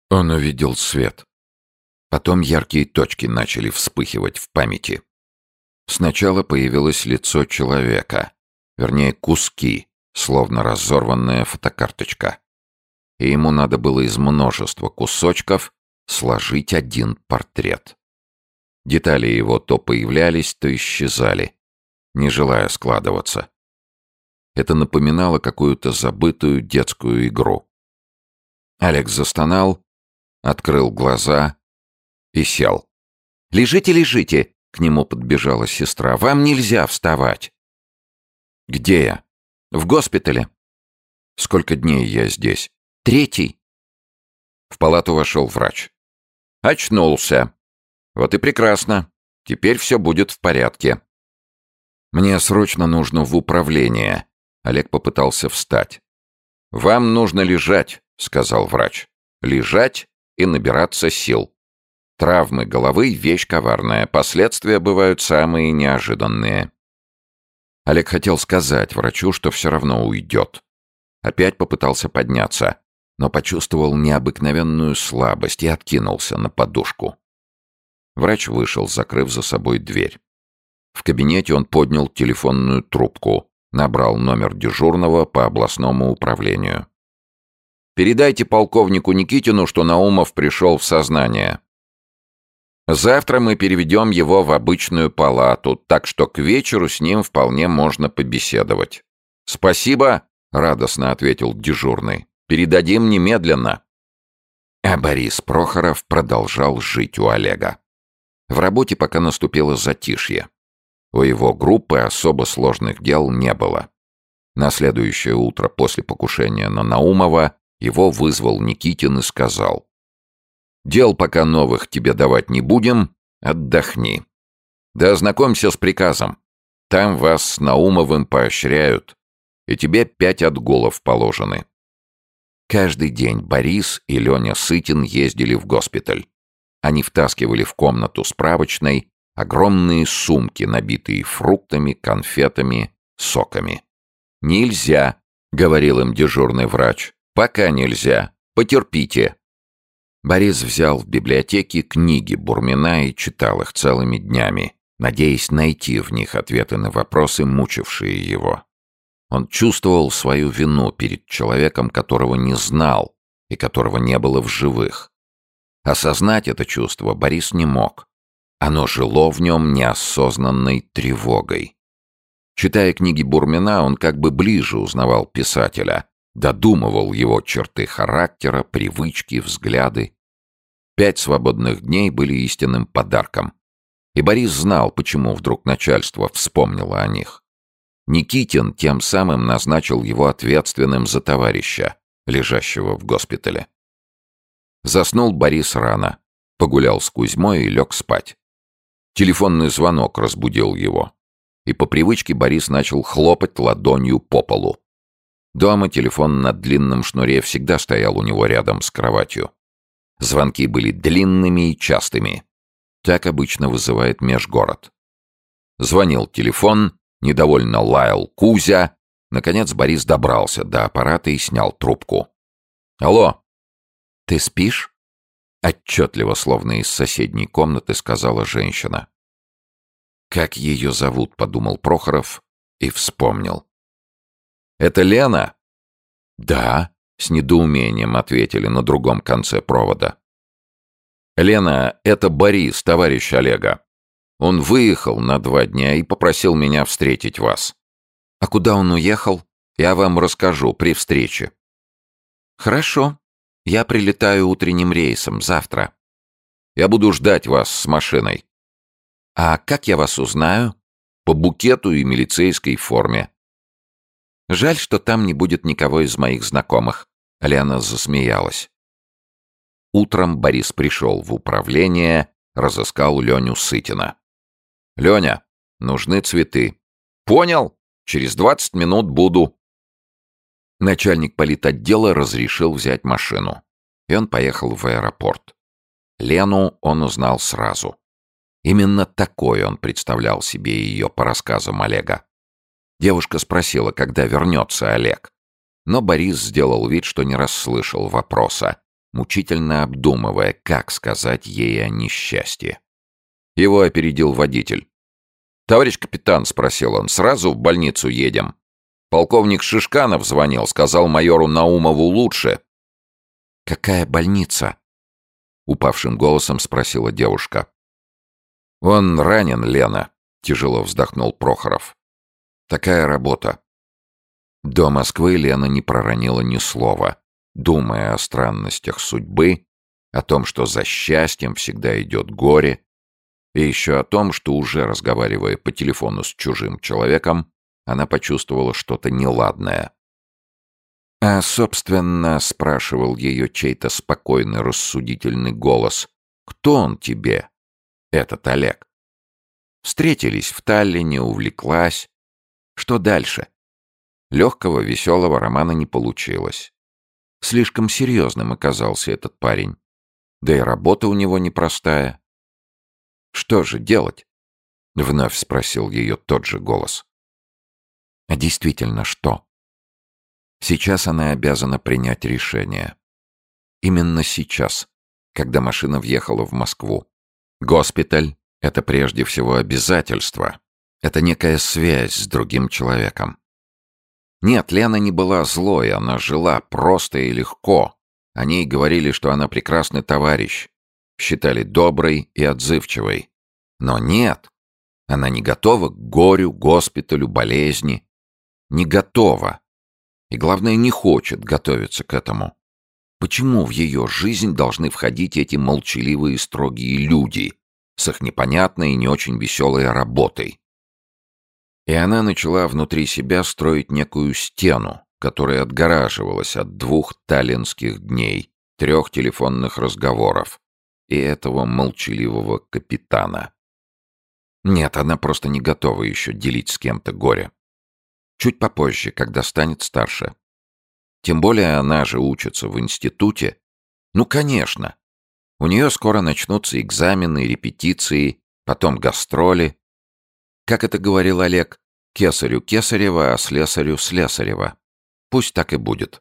Он увидел свет. Потом яркие точки начали вспыхивать в памяти. Сначала появилось лицо человека, вернее, куски, словно разорванная фотокарточка. И ему надо было из множества кусочков сложить один портрет. Детали его то появлялись, то исчезали, не желая складываться. Это напоминало какую-то забытую детскую игру. Олег застонал, открыл глаза и сел. «Лежите, лежите!» — к нему подбежала сестра. «Вам нельзя вставать!» «Где я?» «В госпитале». «Сколько дней я здесь?» «3». В палату вошел врач. «Очнулся. Вот и прекрасно. Теперь все будет в порядке». «Мне срочно нужно в управление». Олег попытался встать. «Вам нужно лежать», — сказал врач. «Лежать и набираться сил. Травмы головы — вещь коварная, последствия бывают самые неожиданные». Олег хотел сказать врачу, что все равно уйдет. Опять попытался подняться, но почувствовал необыкновенную слабость и откинулся на подушку. Врач вышел, закрыв за собой дверь. В кабинете он поднял телефонную трубку, набрал номер дежурного по областному управлению. «Передайте полковнику Никитину, что Наумов пришел в сознание. Завтра мы переведем его в обычную палату, так что к вечеру с ним вполне можно побеседовать». «Спасибо», — радостно ответил дежурный. «Передадим немедленно». А Борис Прохоров продолжал жить у Олега. В работе пока наступило затишье. У его группы особо сложных дел не было. На следующее утро после покушения на Наумова его вызвал Никитин и сказал: «Дел пока новых тебе давать не будем, отдохни. Да ознакомься с приказом. Там вас с Наумовым поощряют, и тебе 5 отгулов положены». Каждый день Борис и Леня Сытин ездили в госпиталь. Они втаскивали в комнату справочной огромные сумки, набитые фруктами, конфетами, соками. «Нельзя», — говорил им дежурный врач. «Пока нельзя. Потерпите». Борис взял в библиотеке книги Бурмина и читал их целыми днями, надеясь найти в них ответы на вопросы, мучившие его. Он чувствовал свою вину перед человеком, которого не знал и которого не было в живых. Осознать это чувство Борис не мог. Оно жило в нем неосознанной тревогой. Читая книги Бурмина, он как бы ближе узнавал писателя, додумывал его черты характера, привычки, взгляды. 5 свободных дней были истинным подарком. И Борис знал, почему вдруг начальство вспомнило о них. Никитин тем самым назначил его ответственным за товарища, лежащего в госпитале. Заснул Борис рано, погулял с Кузьмой и лег спать. Телефонный звонок разбудил его, и по привычке Борис начал хлопать ладонью по полу. Дома телефон на длинном шнуре всегда стоял у него рядом с кроватью. Звонки были длинными и частыми. Так обычно вызывает межгород. Звонил телефон, недовольно лаял Кузя. Наконец Борис добрался до аппарата и снял трубку. «Алло!» «Ты спишь?» Отчетливо, словно из соседней комнаты, сказала женщина. «Как ее зовут?» — подумал Прохоров и вспомнил. «Это Лена?» «Да», — с недоумением ответили на другом конце провода. «Лена, это Борис, товарищ Олега. Он выехал на 2 дня и попросил меня встретить вас. А куда он уехал, я вам расскажу при встрече». «Хорошо. Я прилетаю утренним рейсом завтра. Я буду ждать вас с машиной». «А как я вас узнаю?» «По букету и милицейской форме». «Жаль, что там не будет никого из моих знакомых», — Лена засмеялась. Утром Борис пришел в управление, разыскал Леню Сытина. «Леня, нужны цветы». «Понял. Через 20 минут буду». Начальник политотдела разрешил взять машину, и он поехал в аэропорт. Лену он узнал сразу. Именно такой он представлял себе ее по рассказам Олега. Девушка спросила, когда вернется Олег. Но Борис сделал вид, что не расслышал вопроса, мучительно обдумывая, как сказать ей о несчастье. Его опередил водитель. «Товарищ капитан», — спросил он, — «сразу в больницу едем?» Полковник Шишканов звонил, сказал майору Наумову лучше. «Какая больница?» — упавшим голосом спросила девушка. «Он ранен, Лена», — тяжело вздохнул Прохоров. «Такая работа». До Москвы Лена не проронила ни слова, думая о странностях судьбы, о том, что за счастьем всегда идет горе, и еще о том, что уже разговаривая по телефону с чужим человеком, она почувствовала что-то неладное. «А, собственно, — спрашивал ее чей-то спокойный, рассудительный голос, — кто он тебе, этот Олег? Встретились в Таллине, увлеклась. Что дальше?» Легкого, веселого романа не получилось. Слишком серьезным оказался этот парень. Да и работа у него непростая. «Что же делать?» — вновь спросил ее тот же голос. «А действительно, что?» Сейчас она обязана принять решение. Именно сейчас, когда машина въехала в Москву. Госпиталь — это прежде всего обязательство. Это некая связь с другим человеком. Нет, Лена не была злой, она жила просто и легко. О ней говорили, что она прекрасный товарищ. Считали доброй и отзывчивой. Но нет, она не готова к горю, госпиталю, болезни. Не готова. И, главное, не хочет готовиться к этому. Почему в ее жизнь должны входить эти молчаливые и строгие люди с их непонятной и не очень веселой работой? И она начала внутри себя строить некую стену, которая отгораживалась от 2 таллинских дней, 3 телефонных разговоров и этого молчаливого капитана. Нет, она просто не готова еще делить с кем-то горе. Чуть попозже, когда станет старше. Тем более она же учится в институте. Ну, конечно. У нее скоро начнутся экзамены, репетиции, потом гастроли. Как это говорил Олег, кесарю Кесарева, а слесарю Слесарева. Пусть так и будет.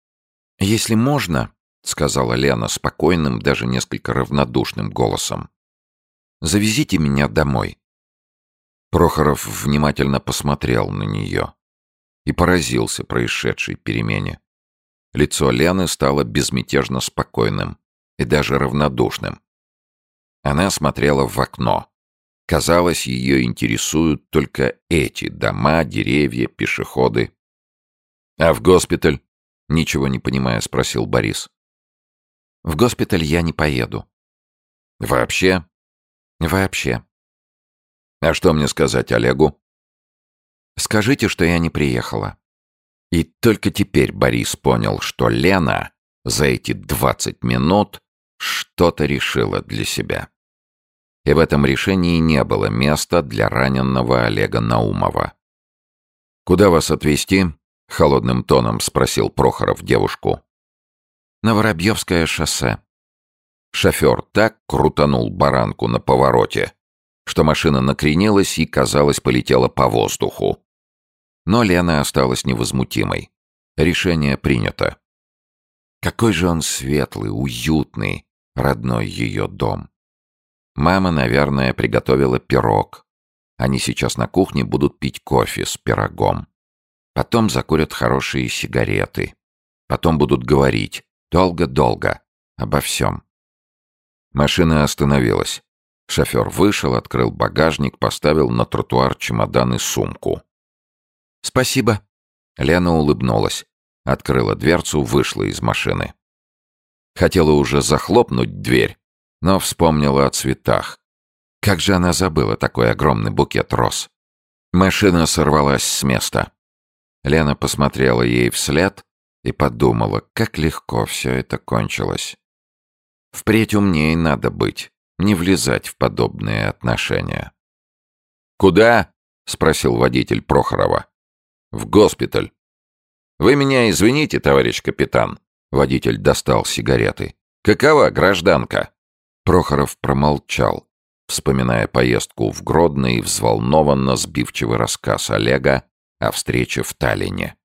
«Если можно, — сказала Лена спокойным, даже несколько равнодушным голосом, — завезите меня домой». Прохоров внимательно посмотрел на нее и поразился происшедшей перемене. Лицо Лены стало безмятежно спокойным и даже равнодушным. Она смотрела в окно. Казалось, ее интересуют только эти дома, деревья, пешеходы. «А в госпиталь?» — ничего не понимая, спросил Борис. «В госпиталь я не поеду». «Вообще?» «Вообще». «А что мне сказать Олегу?» «Скажите, что я не приехала». И только теперь Борис понял, что Лена за эти 20 минут что-то решила для себя. И в этом решении не было места для раненого Олега Наумова. «Куда вас отвезти?» — холодным тоном спросил Прохоров девушку. «На Воробьевское шоссе». Шофер так крутанул баранку на повороте, что машина накренилась и, казалось, полетела по воздуху. Но Лена осталась невозмутимой. Решение принято. Какой же он светлый, уютный, родной ее дом. Мама, наверное, приготовила пирог. Они сейчас на кухне будут пить кофе с пирогом. Потом закурят хорошие сигареты. Потом будут говорить долго-долго обо всем. Машина остановилась. Шофер вышел, открыл багажник, поставил на тротуар чемодан и сумку. «Спасибо». Лена улыбнулась, открыла дверцу, вышла из машины. Хотела уже захлопнуть дверь, но вспомнила о цветах. Как же она забыла такой огромный букет роз. Машина сорвалась с места. Лена посмотрела ей вслед и подумала, как легко все это кончилось. Впредь умнее надо быть, не влезать в подобные отношения. «Куда?» — спросил водитель Прохорова. «В госпиталь». «Вы меня извините, товарищ капитан». Водитель достал сигареты. «Какова гражданка?» Прохоров промолчал, вспоминая поездку в Гродно и взволнованно сбивчивый рассказ Олега о встрече в Таллине.